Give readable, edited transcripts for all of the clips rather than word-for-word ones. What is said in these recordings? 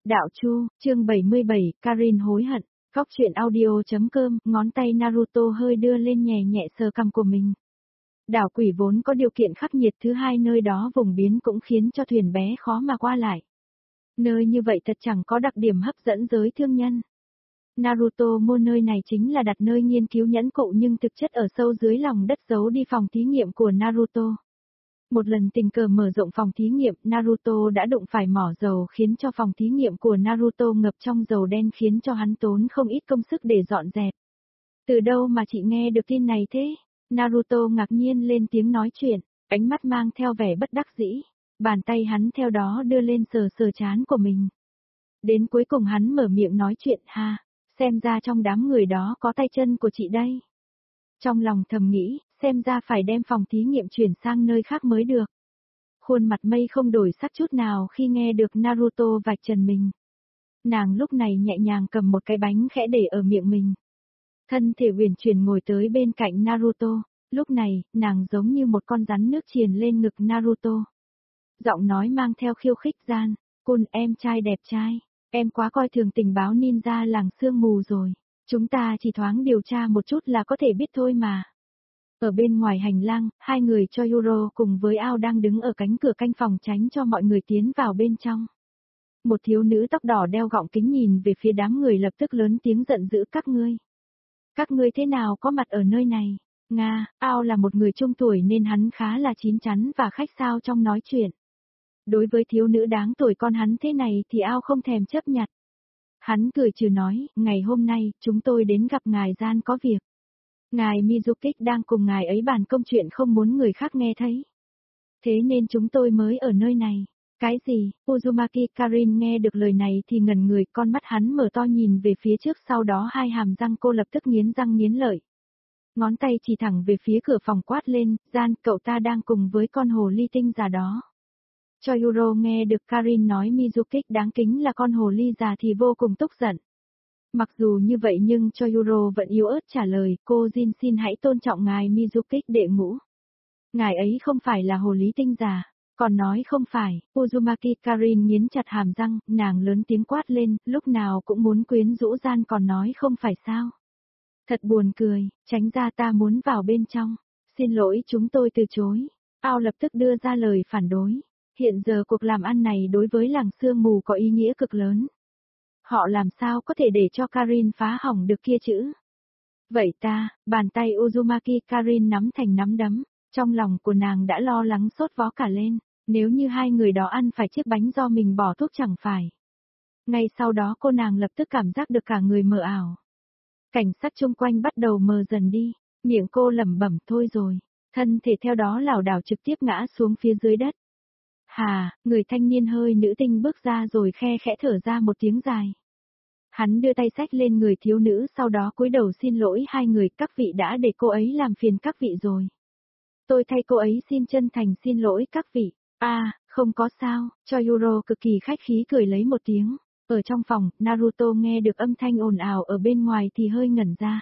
Đạo Chu, chương 77, Karin hối hận. Góc truyện audio.com, ngón tay Naruto hơi đưa lên nhẹ nhẹ sờ cằm của mình. Đảo quỷ vốn có điều kiện khắc nghiệt, thứ hai nơi đó vùng biến cũng khiến cho thuyền bé khó mà qua lại. Nơi như vậy thật chẳng có đặc điểm hấp dẫn giới thương nhân. Naruto mua nơi này chính là đặt nơi nghiên cứu nhẫn cụ, nhưng thực chất ở sâu dưới lòng đất giấu đi phòng thí nghiệm của Naruto. Một lần tình cờ mở rộng phòng thí nghiệm, Naruto đã đụng phải mỏ dầu khiến cho phòng thí nghiệm của Naruto ngập trong dầu đen, khiến cho hắn tốn không ít công sức để dọn dẹp. Từ đâu mà chị nghe được tin này thế? Naruto ngạc nhiên lên tiếng nói chuyện, ánh mắt mang theo vẻ bất đắc dĩ. Bàn tay hắn theo đó đưa lên sờ sờ trán của mình. Đến cuối cùng hắn mở miệng nói chuyện, ha, xem ra trong đám người đó có tay chân của chị đây. Trong lòng thầm nghĩ, xem ra phải đem phòng thí nghiệm chuyển sang nơi khác mới được. Khuôn mặt Mây không đổi sắc chút nào khi nghe được Naruto vạch trần mình. Nàng lúc này nhẹ nhàng cầm một cái bánh khẽ để ở miệng mình. Thân thể uyển chuyển ngồi tới bên cạnh Naruto, lúc này, nàng giống như một con rắn nước triền lên ngực Naruto. Giọng nói mang theo khiêu khích gian, "Cun, em trai đẹp trai, em quá coi thường tình báo ninja làng sương mù rồi. Chúng ta chỉ thoáng điều tra một chút là có thể biết thôi mà." Ở bên ngoài hành lang, hai người cho Yuro cùng với Ao đang đứng ở cánh cửa canh phòng tránh cho mọi người tiến vào bên trong. Một thiếu nữ tóc đỏ đeo gọng kính nhìn về phía đám người, lập tức lớn tiếng giận dữ, Các ngươi thế nào có mặt ở nơi này? Nga, Ao là một người trung tuổi nên hắn khá là chín chắn và khách sáo trong nói chuyện. Đối với thiếu nữ đáng tuổi con hắn thế này thì Ao không thèm chấp nhặt. Hắn cười trừ nói, ngày hôm nay, chúng tôi đến gặp ngài gian có việc. Ngài Mizukik đang cùng ngài ấy bàn công chuyện không muốn người khác nghe thấy. Thế nên chúng tôi mới ở nơi này. Cái gì? Uzumaki Karin nghe được lời này thì ngẩn người, con mắt hắn mở to nhìn về phía trước, sau đó hai hàm răng cô lập tức nghiến răng nghiến lợi. Ngón tay chỉ thẳng về phía cửa phòng quát lên, gian, cậu ta đang cùng với con hồ ly tinh già đó. Cho Yuro nghe được Karin nói Mizukik đáng kính là con hồ ly già thì vô cùng tức giận. Mặc dù như vậy nhưng cho Yuro vẫn yếu ớt trả lời, cô Jin xin hãy tôn trọng ngài Mizukik đệ ngũ. Ngài ấy không phải là hồ ly tinh già, còn nói không phải. Uzumaki Karin nghiến chặt hàm răng, nàng lớn tiếng quát lên, lúc nào cũng muốn quyến rũ gian còn nói không phải sao. Thật buồn cười, tránh ra, ta muốn vào bên trong. Xin lỗi, chúng tôi từ chối. Ao lập tức đưa ra lời phản đối. Hiện giờ cuộc làm ăn này đối với làng sương mù có ý nghĩa cực lớn. Họ làm sao có thể để cho Karin phá hỏng được kia chứ? Vậy ta, bàn tay Uzumaki Karin nắm thành nắm đấm, trong lòng của nàng đã lo lắng sốt vó cả lên, nếu như hai người đó ăn phải chiếc bánh do mình bỏ thuốc chẳng phải. Ngay sau đó cô nàng lập tức cảm giác được cả người mờ ảo. Cảnh sắc chung quanh bắt đầu mờ dần đi, miệng cô lẩm bẩm thôi rồi, thân thể theo đó lảo đảo trực tiếp ngã xuống phía dưới đất. Hà, người thanh niên hơi nữ tinh bước ra rồi khe khẽ thở ra một tiếng dài. Hắn đưa tay xách lên người thiếu nữ, sau đó cúi đầu xin lỗi hai người, các vị đã để cô ấy làm phiền các vị rồi. Tôi thay cô ấy xin chân thành xin lỗi các vị. Không có sao, cho Yuro cực kỳ khách khí cười lấy một tiếng. Ở trong phòng, Naruto nghe được âm thanh ồn ào ở bên ngoài thì hơi ngẩn ra.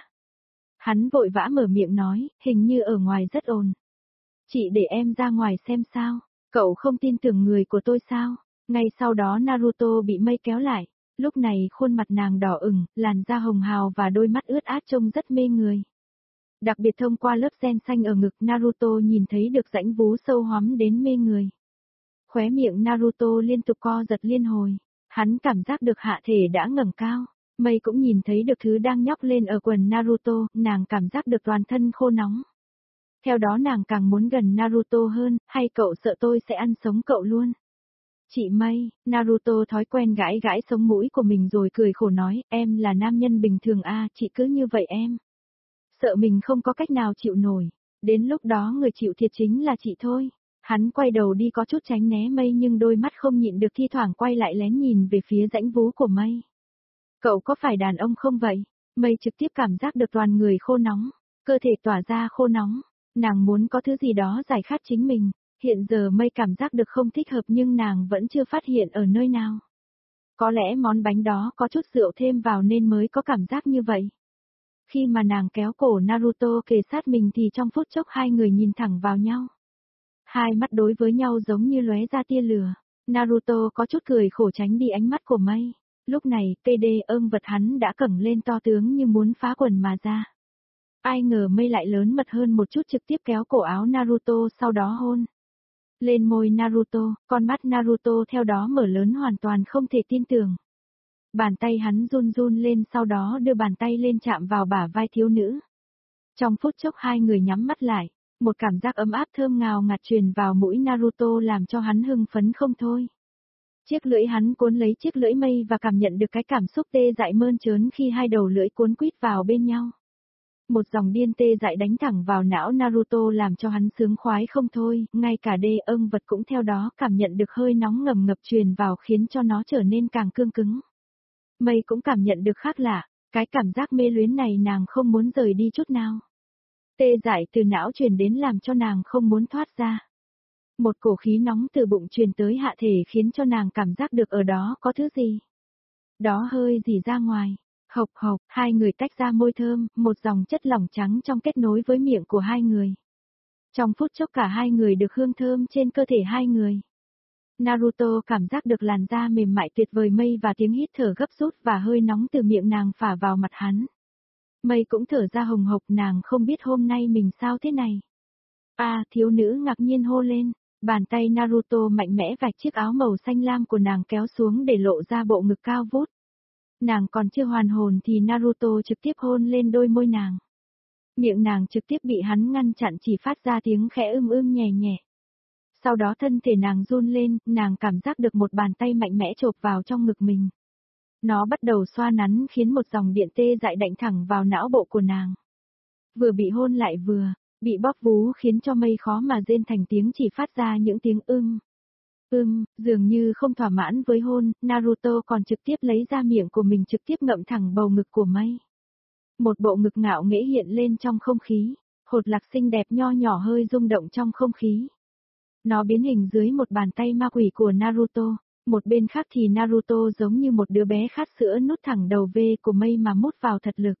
Hắn vội vã mở miệng nói, hình như ở ngoài rất ồn. Chị để em ra ngoài xem sao, cậu không tin tưởng người của tôi sao? Ngay sau đó Naruto bị Mây kéo lại. Lúc này khuôn mặt nàng đỏ ửng, làn da hồng hào và đôi mắt ướt át trông rất mê người. Đặc biệt thông qua lớp ren xanh ở ngực, Naruto nhìn thấy được rãnh vú sâu hoắm đến mê người. Khóe miệng Naruto liên tục co giật liên hồi, hắn cảm giác được hạ thể đã ngẩng cao. Mây cũng nhìn thấy được thứ đang nhóc lên ở quần Naruto, nàng cảm giác được toàn thân khô nóng. Theo đó nàng càng muốn gần Naruto hơn, hay cậu sợ tôi sẽ ăn sống cậu luôn? Chị Mây, Naruto thói quen gãi gãi sống mũi của mình rồi cười khổ nói, em là nam nhân bình thường chị cứ như vậy em. Sợ mình không có cách nào chịu nổi, đến lúc đó người chịu thiệt chính là chị thôi. Hắn quay đầu đi có chút tránh né Mây nhưng đôi mắt không nhịn được thi thoảng quay lại lén nhìn về phía rãnh vú của Mây. Cậu có phải đàn ông không vậy? Mây trực tiếp cảm giác được toàn người khô nóng, cơ thể tỏa ra khô nóng, nàng muốn có thứ gì đó giải khát chính mình. Hiện giờ Mây cảm giác được không thích hợp nhưng nàng vẫn chưa phát hiện ở nơi nào. Có lẽ món bánh đó có chút rượu thêm vào nên mới có cảm giác như vậy. Khi mà nàng kéo cổ Naruto kề sát mình thì trong phút chốc hai người nhìn thẳng vào nhau. Hai mắt đối với nhau giống như lóe ra tia lửa. Naruto có chút cười khổ tránh đi ánh mắt của mây. Lúc này, cây đê ương vật hắn đã cẳng lên to tướng như muốn phá quần mà ra. Ai ngờ mây lại lớn mật hơn một chút trực tiếp kéo cổ áo Naruto sau đó hôn. Lên môi Naruto, con mắt Naruto theo đó mở lớn hoàn toàn không thể tin tưởng. Bàn tay hắn run run lên sau đó đưa bàn tay lên chạm vào bả vai thiếu nữ. Trong phút chốc hai người nhắm mắt lại, một cảm giác ấm áp thơm ngào ngạt truyền vào mũi Naruto làm cho hắn hưng phấn không thôi. Chiếc lưỡi hắn cuốn lấy chiếc lưỡi mây và cảm nhận được cái cảm xúc tê dại mơn trớn khi hai đầu lưỡi cuốn quýt vào bên nhau. Một dòng điên tê dại đánh thẳng vào não Naruto làm cho hắn sướng khoái không thôi, ngay cả đê ương vật cũng theo đó cảm nhận được hơi nóng ngầm ngập truyền vào khiến cho nó trở nên càng cương cứng. Mây cũng cảm nhận được khác lạ, cái cảm giác mê luyến này nàng không muốn rời đi chút nào. Tê dại từ não truyền đến làm cho nàng không muốn thoát ra. Một cổ khí nóng từ bụng truyền tới hạ thể khiến cho nàng cảm giác được ở đó có thứ gì. Đó hơi gì ra ngoài. Hộc hộc, hai người tách ra môi thơm, một dòng chất lỏng trắng trong kết nối với miệng của hai người. Trong phút chốc cả hai người được hương thơm trên cơ thể hai người. Naruto cảm giác được làn da mềm mại tuyệt vời mây và tiếng hít thở gấp rút và hơi nóng từ miệng nàng phả vào mặt hắn. Mây cũng thở ra hồng hộc nàng không biết hôm nay mình sao thế này. Thiếu nữ ngạc nhiên hô lên, bàn tay Naruto mạnh mẽ vạch chiếc áo màu xanh lam của nàng kéo xuống để lộ ra bộ ngực cao vút. Nàng còn chưa hoàn hồn thì Naruto trực tiếp hôn lên đôi môi nàng. Miệng nàng trực tiếp bị hắn ngăn chặn chỉ phát ra tiếng khẽ nhẹ nhẹ. Sau đó thân thể nàng run lên, nàng cảm giác được một bàn tay mạnh mẽ chộp vào trong ngực mình. Nó bắt đầu xoa nắn khiến một dòng điện tê dại đạnh thẳng vào não bộ của nàng. Vừa bị hôn lại vừa, bị bóp vú khiến cho mây khó mà rên thành tiếng chỉ phát ra những tiếng dường như không thỏa mãn với hôn, Naruto còn trực tiếp lấy ra miệng của mình trực tiếp ngậm thẳng bầu ngực của mây. Một bộ ngực ngạo nghễ hiện lên trong không khí, hột lạc xinh đẹp nho nhỏ hơi rung động trong không khí. Nó biến hình dưới một bàn tay ma quỷ của Naruto, một bên khác thì Naruto giống như một đứa bé khát sữa nút thẳng đầu V của mây mà mút vào thật lực.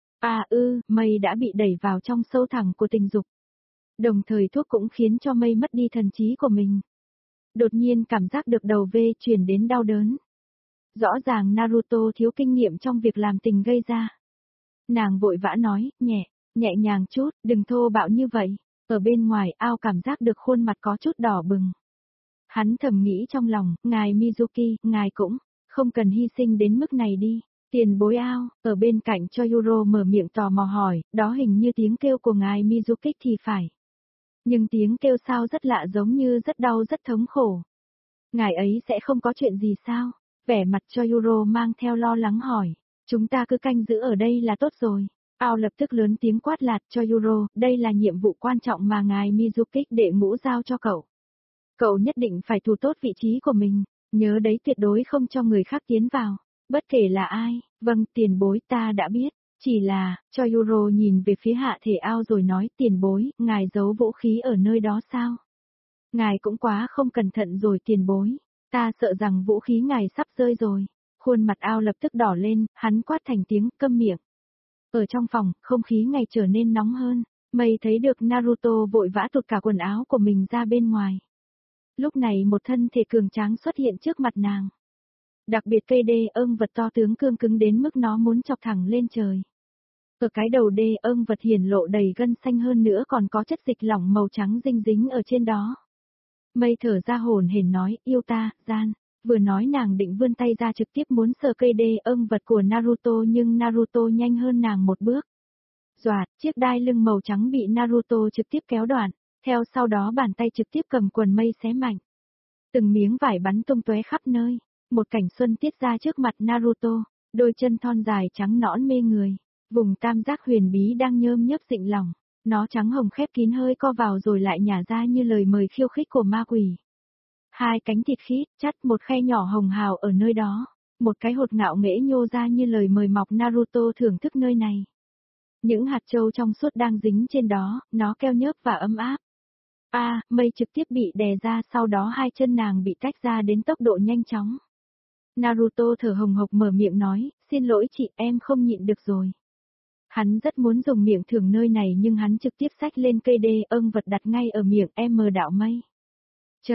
Mây đã bị đẩy vào trong sâu thẳm của tình dục. Đồng thời thuốc cũng khiến cho mây mất đi thần trí của mình. Đột nhiên cảm giác được đầu V truyền đến đau đớn. Rõ ràng Naruto thiếu kinh nghiệm trong việc làm tình gây ra. Nàng vội vã nói, nhẹ nhàng chút, đừng thô bạo như vậy. Ở bên ngoài ao cảm giác được khuôn mặt có chút đỏ bừng. Hắn thầm nghĩ trong lòng, ngài Mizuki, ngài cũng không cần hy sinh đến mức này đi. Tiền bối ao, ở bên cạnh Choyuro mở miệng tò mò hỏi, đó hình như tiếng kêu của ngài Mizuki thì phải. Nhưng tiếng kêu sao rất lạ giống như rất đau rất thống khổ. Ngài ấy sẽ không có chuyện gì sao? Vẻ mặt Choyuro mang theo lo lắng hỏi. Chúng ta cứ canh giữ ở đây là tốt rồi. Ao lập tức lớn tiếng quát lạt Choyuro, đây là nhiệm vụ quan trọng mà ngài Mizuki đệ ngũ giao cho cậu. Cậu nhất định phải thủ tốt vị trí của mình, nhớ đấy tuyệt đối không cho người khác tiến vào, bất kể là ai. Vâng, tiền bối ta đã biết. Chỉ là, Choyuro nhìn về phía hạ thể ao rồi nói tiền bối, ngài giấu vũ khí ở nơi đó sao? Ngài cũng quá không cẩn thận rồi tiền bối, ta sợ rằng vũ khí ngài sắp rơi rồi. Khuôn mặt ao lập tức đỏ lên, hắn quát thành tiếng câm miệng. Ở trong phòng, không khí ngày trở nên nóng hơn, mây thấy được Naruto vội vã tụt cả quần áo của mình ra bên ngoài. Lúc này một thân thể cường tráng xuất hiện trước mặt nàng. Đặc biệt cây đê ương vật to tướng cương cứng đến mức nó muốn chọc thẳng lên trời. Ở cái đầu đê ương vật hiển lộ đầy gân xanh hơn nữa còn có chất dịch lỏng màu trắng dinh dính ở trên đó. Mây thở ra hổn hển nói, yêu ta, gian. Vừa nói nàng định vươn tay ra trực tiếp muốn sờ cây đê ương vật của Naruto nhưng Naruto nhanh hơn nàng một bước. Doạt, chiếc đai lưng màu trắng bị Naruto trực tiếp kéo đoạn, theo sau đó bàn tay trực tiếp cầm quần mây xé mạnh. Từng miếng vải bắn tung tóe khắp nơi, một cảnh xuân tiết ra trước mặt Naruto, đôi chân thon dài trắng nõn mê người, vùng tam giác huyền bí đang nhơm nhớp dịnh lòng, nó trắng hồng khép kín hơi co vào rồi lại nhả ra như lời mời khiêu khích của ma quỷ. Hai cánh thịt khít, chắt một khe nhỏ hồng hào ở nơi đó, một cái hột ngạo nghễ nhô ra như lời mời mọc Naruto thưởng thức nơi này. Những hạt châu trong suốt đang dính trên đó, nó keo nhớp và ấm áp. Mây trực tiếp bị đè ra sau đó hai chân nàng bị tách ra đến tốc độ nhanh chóng. Naruto thở hồng hộc mở miệng nói, xin lỗi chị em không nhịn được rồi. Hắn rất muốn dùng miệng thưởng nơi này nhưng hắn trực tiếp xách lên cây đê ương vật đặt ngay ở miệng đạo mây. Chờ,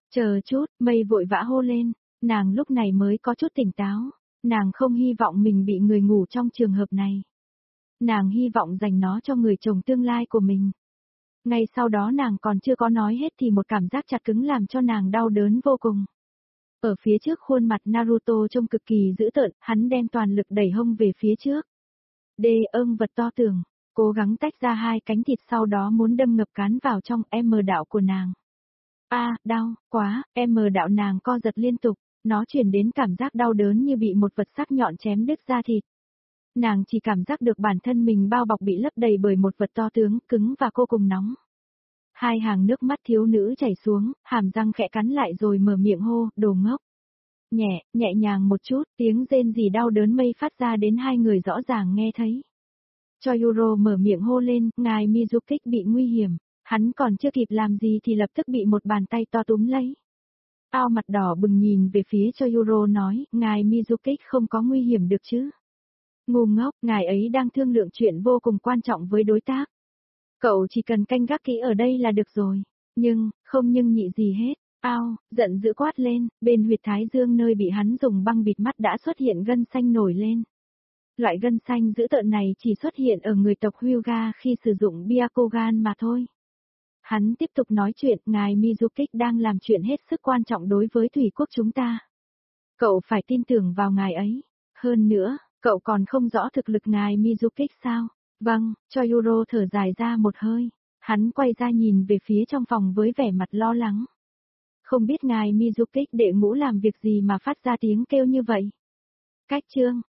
Chờ chút, mây vội vã hô lên, nàng lúc này mới có chút tỉnh táo, nàng không hy vọng mình bị người ngủ trong trường hợp này. Nàng hy vọng dành nó cho người chồng tương lai của mình. Ngay sau đó nàng còn chưa có nói hết thì một cảm giác chặt cứng làm cho nàng đau đớn vô cùng. Ở phía trước khuôn mặt Naruto trông cực kỳ dữ tợn, hắn đem toàn lực đẩy hông về phía trước. Vật to tưởng, cố gắng tách ra hai cánh thịt sau đó muốn đâm ngập cán vào trong đạo của nàng. Đau, quá, đạo nàng co giật liên tục, nó chuyển đến cảm giác đau đớn như bị một vật sắc nhọn chém đứt da thịt. Nàng chỉ cảm giác được bản thân mình bao bọc bị lấp đầy bởi một vật to tướng, cứng và vô cùng nóng. Hai hàng nước mắt thiếu nữ chảy xuống, hàm răng khẽ cắn lại rồi mở miệng hô, đồ ngốc. Nhẹ nhàng một chút, tiếng rên rỉ đau đớn mây phát ra đến hai người rõ ràng nghe thấy. Cho Yuro mở miệng hô lên, ngài Mizukik bị nguy hiểm, hắn còn chưa kịp làm gì thì lập tức bị một bàn tay to túm lấy. Ao mặt đỏ bừng nhìn về phía cho Yuro nói, ngài Mizukik không có nguy hiểm được chứ. Ngu ngốc, ngài ấy đang thương lượng chuyện vô cùng quan trọng với đối tác. Cậu chỉ cần canh gác kỹ ở đây là được rồi. Không nhị gì hết. Giận dữ quát lên, bên huyệt thái dương nơi bị hắn dùng băng bịt mắt đã xuất hiện gân xanh nổi lên. Loại gân xanh dữ tợn này chỉ xuất hiện ở người tộc Hyuga khi sử dụng Byakugan mà thôi. Hắn tiếp tục nói chuyện, ngài Mizukik đang làm chuyện hết sức quan trọng đối với thủy quốc chúng ta. Cậu phải tin tưởng vào ngài ấy. Hơn nữa, cậu còn không rõ thực lực ngài Mizukik sao? Vâng, cho Yuro thở dài ra một hơi. Hắn quay ra nhìn về phía trong phòng với vẻ mặt lo lắng. Không biết ngài Mizukik đệ ngũ làm việc gì mà phát ra tiếng kêu như vậy? Cách chương